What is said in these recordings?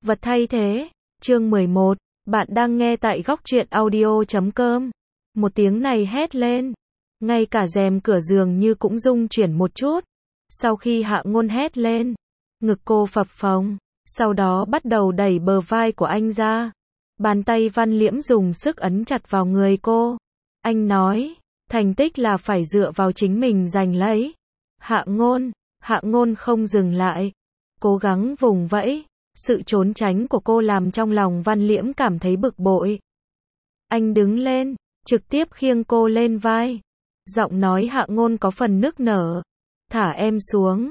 Vật thay thế. Chương 11. Bạn đang nghe tại góc truyện audio.com. Một tiếng này hét lên. Ngay cả rèm cửa giường như cũng rung chuyển một chút. Sau khi Hạ Ngôn hét lên, ngực cô phập phồng, sau đó bắt đầu đẩy bờ vai của anh ra. Bàn tay Văn Liễm dùng sức ấn chặt vào người cô. Anh nói, thành tích là phải dựa vào chính mình giành lấy. Hạ Ngôn không dừng lại, cố gắng vùng vẫy. Sự trốn tránh của cô làm trong lòng Văn Liễm cảm thấy bực bội. Anh đứng lên, trực tiếp khiêng cô lên vai. Giọng nói Hạ Ngôn có phần nức nở. Thả em xuống.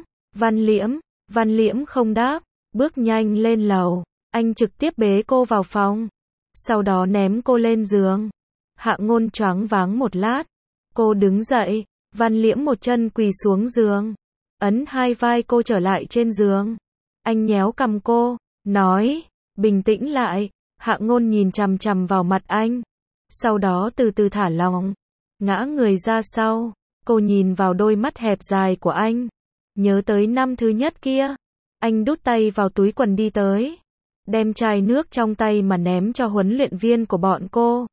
Văn Liễm không đáp, bước nhanh lên lầu. Anh trực tiếp bế cô vào phòng, sau đó ném cô lên giường. Hạ Ngôn choáng váng một lát. Cô đứng dậy, Văn Liễm một chân quỳ xuống giường, ấn hai vai cô trở lại trên giường. Anh nhéo cằm cô, nói, bình tĩnh lại. Hạ Ngôn nhìn chằm chằm vào mặt anh, sau đó từ từ thả lỏng, ngã người ra sau. Cô nhìn vào đôi mắt hẹp dài của anh, nhớ tới năm thứ nhất kia. Anh đút tay vào túi quần đi tới, đem chai nước trong tay mà ném cho huấn luyện viên của bọn cô.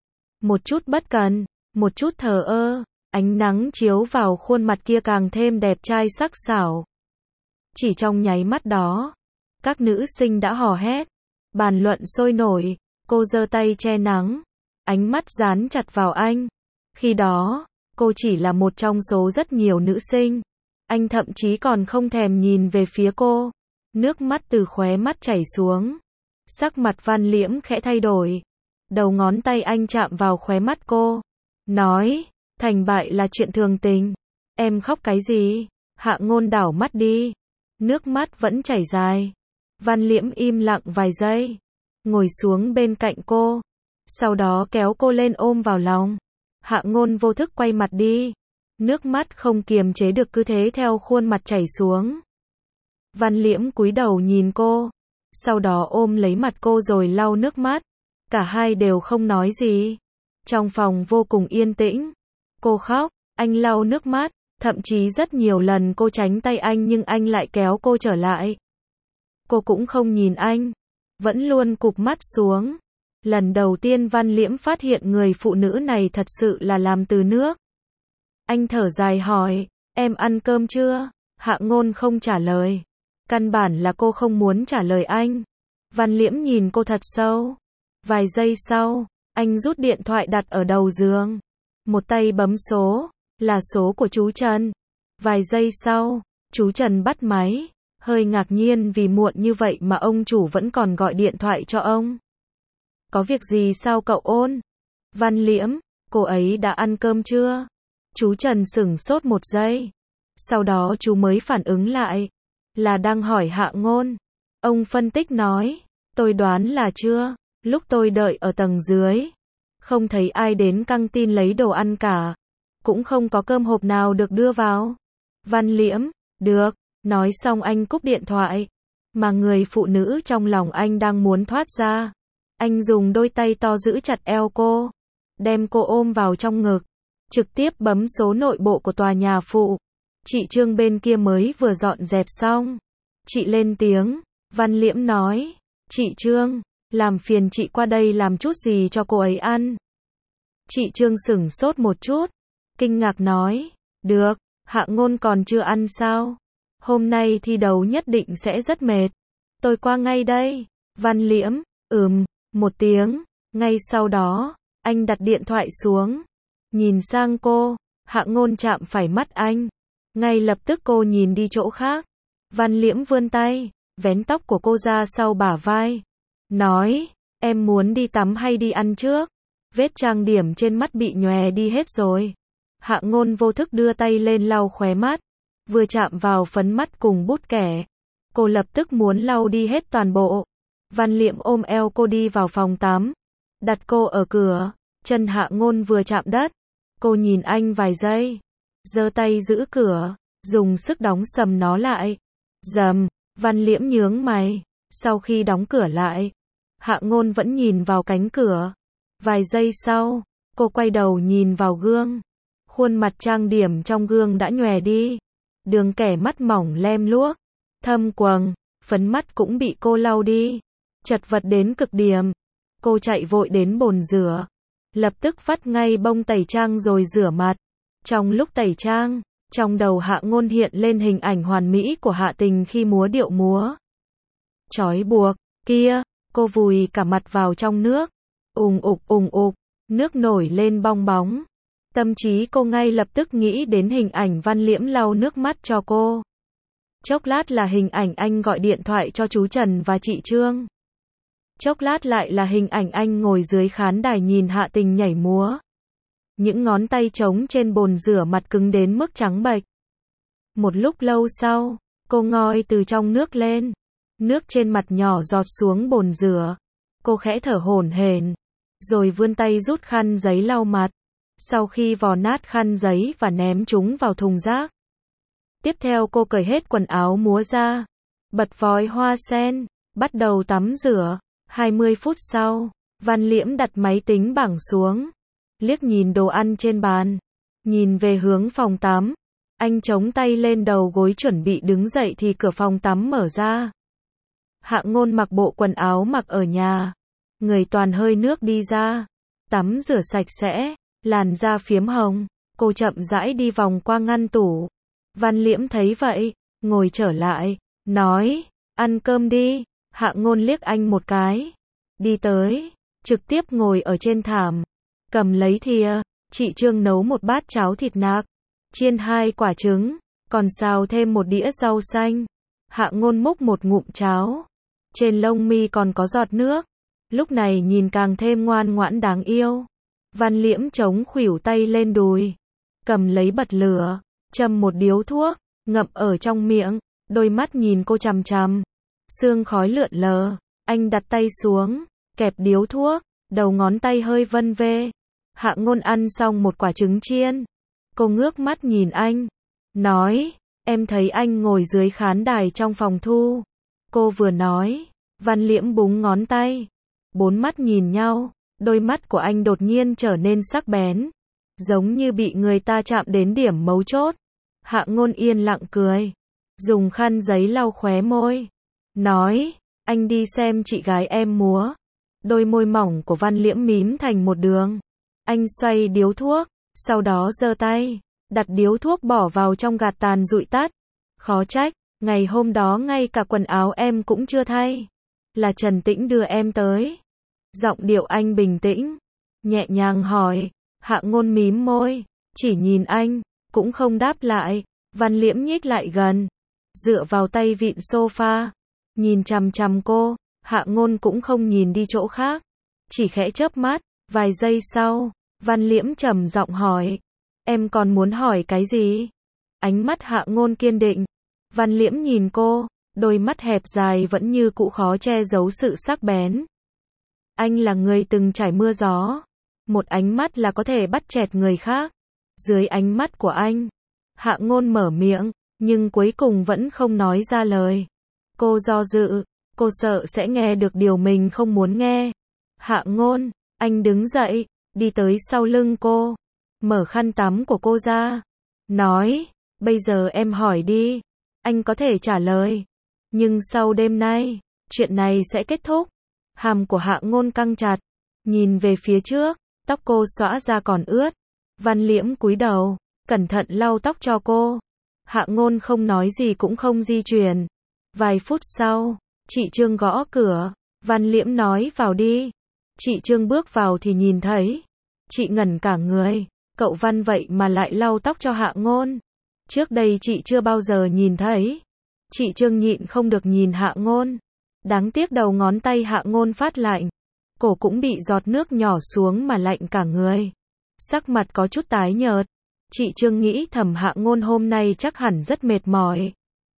Một chút bất cần, một chút thờ ơ, ánh nắng chiếu vào khuôn mặt kia càng thêm đẹp trai sắc sảo. Chỉ trong nháy mắt đó, các nữ sinh đã hò hét, bàn luận sôi nổi. Cô giơ tay che nắng, ánh mắt dán chặt vào anh. Khi đó, cô chỉ là một trong số rất nhiều nữ sinh. Anh thậm chí còn không thèm nhìn về phía cô. Nước mắt từ khóe mắt chảy xuống. Sắc mặt Văn Liễm khẽ thay đổi. Đầu ngón tay anh chạm vào khóe mắt cô, nói, thành bại là chuyện thường tình. Em khóc cái gì? Hạ Ngôn đảo mắt đi, nước mắt vẫn chảy dài. Văn Liễm im lặng vài giây, ngồi xuống bên cạnh cô, sau đó kéo cô lên ôm vào lòng. Hạ Ngôn vô thức quay mặt đi, nước mắt không kiềm chế được cứ thế theo khuôn mặt chảy xuống. Văn Liễm cúi đầu nhìn cô, sau đó ôm lấy mặt cô rồi lau nước mắt. Cả hai đều không nói gì. Trong phòng vô cùng yên tĩnh. Cô khóc, anh lau nước mắt, thậm chí rất nhiều lần cô tránh tay anh nhưng anh lại kéo cô trở lại. Cô cũng không nhìn anh, vẫn luôn cụp mắt xuống. Lần đầu tiên Văn Liễm phát hiện người phụ nữ này thật sự là làm từ nước. Anh thở dài hỏi, em ăn cơm chưa? Hạ Ngôn không trả lời. Căn bản là cô không muốn trả lời anh. Văn Liễm nhìn cô thật sâu. Vài giây sau, anh rút điện thoại đặt ở đầu giường. Một tay bấm số, là số của chú Trần. Vài giây sau, chú Trần bắt máy, hơi ngạc nhiên vì muộn như vậy mà ông chủ vẫn còn gọi điện thoại cho ông. Có việc gì sao cậu ôn? Văn Liễm, cô ấy đã ăn cơm chưa? Chú Trần sửng sốt một giây. Sau đó chú mới phản ứng lại, là đang hỏi Hạ Ngôn. Ông phân tích nói, tôi đoán là chưa. Lúc tôi đợi ở tầng dưới, không thấy ai đến căng tin lấy đồ ăn cả. Cũng không có cơm hộp nào được đưa vào. Văn Liễm, được. Nói xong anh cúp điện thoại. Mà người phụ nữ trong lòng anh đang muốn thoát ra. Anh dùng đôi tay to giữ chặt eo cô, đem cô ôm vào trong ngực, trực tiếp bấm số nội bộ của tòa nhà phụ. Chị Trương bên kia mới vừa dọn dẹp xong. Chị lên tiếng. Văn Liễm nói, chị Trương, làm phiền chị qua đây làm chút gì cho cô ấy ăn. Chị Trương sửng sốt một chút, kinh ngạc nói, được. Hạ Ngôn còn chưa ăn sao? Hôm nay thi đấu nhất định sẽ rất mệt. Tôi qua ngay đây. Văn Liễm, một tiếng. Ngay sau đó, anh đặt điện thoại xuống, nhìn sang cô. Hạ Ngôn chạm phải mắt anh, ngay lập tức cô nhìn đi chỗ khác. Văn Liễm vươn tay, vén tóc của cô ra sau bả vai, nói, em muốn đi tắm hay đi ăn trước? Vết trang điểm trên mắt bị nhòe đi hết rồi. Hạ Ngôn vô thức đưa tay lên lau khóe mắt, vừa chạm vào phấn mắt cùng bút kẻ, cô lập tức muốn lau đi hết toàn bộ. Văn Liễm ôm eo cô đi vào phòng tắm, đặt cô ở cửa, chân Hạ Ngôn vừa chạm đất. Cô nhìn anh vài giây, giơ tay giữ cửa, dùng sức đóng sầm nó lại. Rầm, Văn Liễm nhướng mày, sau khi đóng cửa lại, Hạ Ngôn vẫn nhìn vào cánh cửa. Vài giây sau, cô quay đầu nhìn vào gương. Khuôn mặt trang điểm trong gương đã nhòe đi, đường kẻ mắt mỏng lem luốc, thâm quầng, phấn mắt cũng bị cô lau đi. chật vật đến cực điểm. Cô chạy vội đến bồn rửa, lập tức vắt ngay bông tẩy trang rồi rửa mặt. Trong lúc tẩy trang, trong đầu Hạ Ngôn hiện lên hình ảnh hoàn mỹ của Hạ Tình khi múa điệu múa trói buộc kia, cô vùi cả mặt vào trong nước, ùng ục, nước nổi lên bong bóng. Tâm trí cô ngay lập tức nghĩ đến hình ảnh Văn Liễm lau nước mắt cho cô. Chốc lát là hình ảnh anh gọi điện thoại cho chú Trần và chị Trương. Chốc lát lại là hình ảnh anh ngồi dưới khán đài nhìn Hạ Tình nhảy múa. Những ngón tay trống trên bồn rửa mặt cứng đến mức trắng bệch. Một lúc lâu sau, cô ngoi từ trong nước lên. Nước trên mặt nhỏ giọt xuống bồn rửa. Cô khẽ thở hổn hển, rồi vươn tay rút khăn giấy lau mặt. Sau khi vò nát khăn giấy và ném chúng vào thùng rác. Tiếp theo cô cởi hết quần áo múa ra, bật vòi hoa sen, bắt đầu tắm rửa. 20 phút sau, Văn Liễm đặt máy tính bảng xuống, liếc nhìn đồ ăn trên bàn, nhìn về hướng phòng tắm. Anh chống tay lên đầu gối chuẩn bị đứng dậy thì cửa phòng tắm mở ra. Hạ Ngôn mặc bộ quần áo mặc ở nhà, người toàn hơi nước đi ra, tắm rửa sạch sẽ, làn da phiếm hồng, cô chậm rãi đi vòng qua ngăn tủ. Văn Liễm thấy vậy, ngồi trở lại, nói, ăn cơm đi. Hạ Ngôn liếc anh một cái, đi tới, trực tiếp ngồi ở trên thảm, cầm lấy thìa. Chị Trương nấu một bát cháo thịt nạc, chiên 2 quả trứng, còn xào thêm một đĩa rau xanh. Hạ Ngôn múc một ngụm cháo, trên lông mi còn có giọt nước, lúc này nhìn càng thêm ngoan ngoãn đáng yêu. Văn Liễm chống khuỷu tay lên đùi, cầm lấy bật lửa, châm một điếu thuốc, ngậm ở trong miệng, đôi mắt nhìn cô chằm chằm. Sương khói lượn lờ, anh đặt tay xuống, kẹp điếu thuốc, đầu ngón tay hơi vân vê. Hạ Ngôn ăn xong một quả trứng chiên. Cô ngước mắt nhìn anh, nói, em thấy anh ngồi dưới khán đài trong phòng thu. Cô vừa nói, Văn Liễm búng ngón tay. 4 mắt nhìn nhau, đôi mắt của anh đột nhiên trở nên sắc bén, giống như bị người ta chạm đến điểm mấu chốt. Hạ Ngôn yên lặng cười, dùng khăn giấy lau khóe môi, nói, anh đi xem chị gái em múa. Đôi môi mỏng của Văn Liễm mím thành một đường. Anh xoay điếu thuốc, sau đó giơ tay, đặt điếu thuốc bỏ vào trong gạt tàn dụi tắt. Khó trách, ngày hôm đó ngay cả quần áo em cũng chưa thay. Là Trần Tĩnh đưa em tới. Giọng điệu anh bình tĩnh, nhẹ nhàng hỏi. Hạ Ngôn mím môi, chỉ nhìn anh, cũng không đáp lại. Văn Liễm nhích lại gần, dựa vào tay vịn sofa, nhìn chằm chằm cô. Hạ Ngôn cũng không nhìn đi chỗ khác, chỉ khẽ chớp mắt. Vài giây sau, Văn Liễm trầm giọng hỏi, em còn muốn hỏi cái gì? Ánh mắt Hạ Ngôn kiên định. Văn Liễm nhìn cô, đôi mắt hẹp dài vẫn như cũ khó che giấu sự sắc bén. Anh là người từng trải mưa gió, một ánh mắt là có thể bắt chẹt người khác. Dưới ánh mắt của anh, Hạ Ngôn mở miệng, nhưng cuối cùng vẫn không nói ra lời. Cô do dự, cô sợ sẽ nghe được điều mình không muốn nghe. Hạ Ngôn, anh đứng dậy, đi tới sau lưng cô, mở khăn tắm của cô ra, nói, bây giờ em hỏi đi, anh có thể trả lời, nhưng sau đêm nay, chuyện này sẽ kết thúc. Hàm của Hạ Ngôn căng chặt, nhìn về phía trước, tóc cô xõa ra còn ướt. Văn Liễm cúi đầu, cẩn thận lau tóc cho cô. Hạ Ngôn không nói gì cũng không di chuyển. Vài phút sau, chị Trương gõ cửa. Văn Liễm nói vào đi. Chị Trương bước vào thì nhìn thấy. Chị ngẩn cả người. Cậu Văn vậy mà lại lau tóc cho Hạ Ngôn. Trước đây chị chưa bao giờ nhìn thấy. Chị Trương nhịn không được nhìn Hạ Ngôn. Đáng tiếc đầu ngón tay Hạ Ngôn phát lạnh. Cổ cũng bị giọt nước nhỏ xuống mà lạnh cả người. Sắc mặt có chút tái nhợt. Chị Trương nghĩ thầm Hạ Ngôn hôm nay chắc hẳn rất mệt mỏi.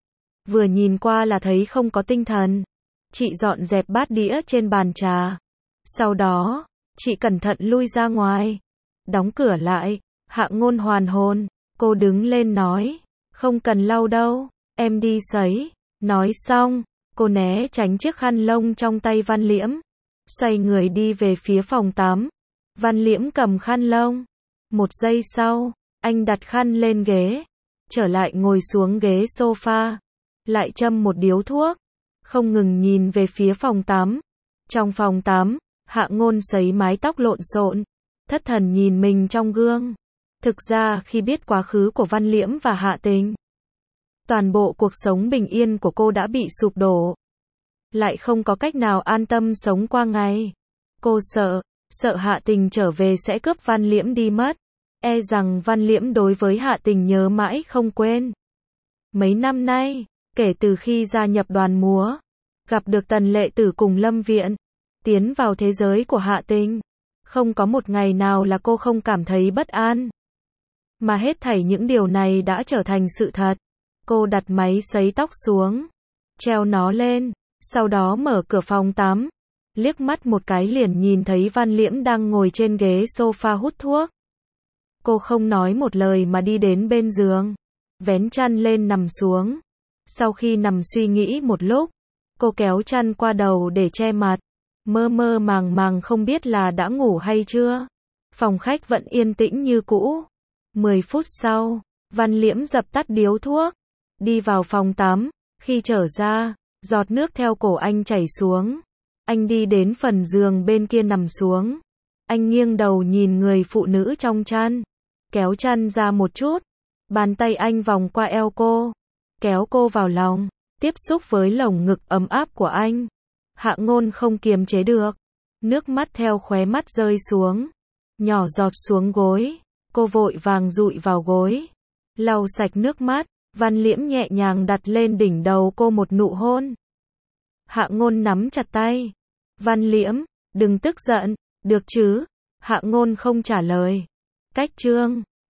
Vừa nhìn qua là thấy không có tinh thần. Chị dọn dẹp bát đĩa trên bàn trà. Sau đó, chị cẩn thận lui ra ngoài. Đóng cửa lại. Hạ Ngôn hoàn hồn. Cô đứng lên nói. Không cần lau đâu. Em đi sấy. Nói xong, cô né tránh chiếc khăn lông trong tay Văn Liễm. Xoay người đi về phía phòng tắm. Văn Liễm cầm khăn lông. Một giây sau, anh đặt khăn lên ghế. Trở lại ngồi xuống ghế sofa. Lại châm một điếu thuốc. Không ngừng nhìn về phía phòng tắm. Trong phòng tắm, Hạ Ngôn sấy mái tóc lộn xộn, thất thần nhìn mình trong gương. Thực ra khi biết quá khứ của Văn Liễm và Hạ Tình, toàn bộ cuộc sống bình yên của cô đã bị sụp đổ. Lại không có cách nào an tâm sống qua ngày. Cô sợ Hạ Tình trở về sẽ cướp Văn Liễm đi mất. E rằng Văn Liễm đối với Hạ Tình nhớ mãi không quên. Mấy năm nay, kể từ khi gia nhập đoàn múa, gặp được Tần Lệ Tử cùng Lâm Viện, tiến vào thế giới của Hạ Tình, không có một ngày nào là cô không cảm thấy bất an. Mà hết thảy những điều này đã trở thành sự thật. Cô đặt máy sấy tóc xuống, treo nó lên, sau đó mở cửa phòng tắm, liếc mắt một cái liền nhìn thấy Văn Liễm đang ngồi trên ghế sofa hút thuốc. Cô không nói một lời mà đi đến bên giường, vén chăn lên nằm xuống. Sau khi nằm suy nghĩ một lúc, cô kéo chăn qua đầu để che mặt, mơ mơ màng màng không biết là đã ngủ hay chưa. Phòng khách vẫn yên tĩnh như cũ. 10 phút sau, Văn Liễm dập tắt điếu thuốc, đi vào phòng tắm, khi trở ra, giọt nước theo cổ anh chảy xuống. Anh đi đến phần giường bên kia nằm xuống. Anh nghiêng đầu nhìn người phụ nữ trong chăn, kéo chăn ra một chút, bàn tay anh vòng qua eo cô, kéo cô vào lòng, tiếp xúc với lồng ngực ấm áp của anh. Hạ Ngôn không kiềm chế được, nước mắt theo khóe mắt rơi xuống, nhỏ giọt xuống gối. Cô vội vàng dụi vào gối, lau sạch nước mắt. Văn Liễm nhẹ nhàng đặt lên đỉnh đầu cô một nụ hôn. Hạ Ngôn nắm chặt tay. Văn Liễm, đừng tức giận, được chứ? Hạ Ngôn không trả lời. Cách chương